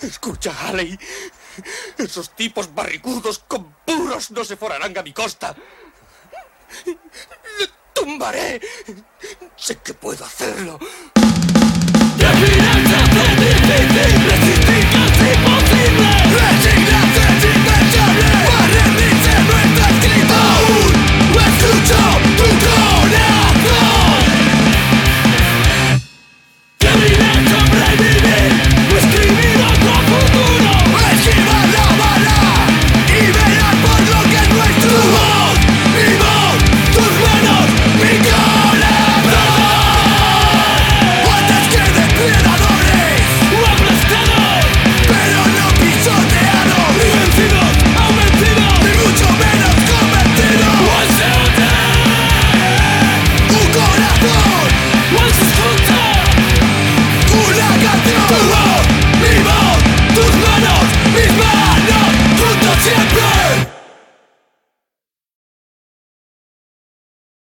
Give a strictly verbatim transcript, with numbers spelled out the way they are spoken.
Escucha, Halley. Esos tipos barricudos con puros no se forarán a mi costa. ¡Le tumbaré! Sé que puedo hacerlo.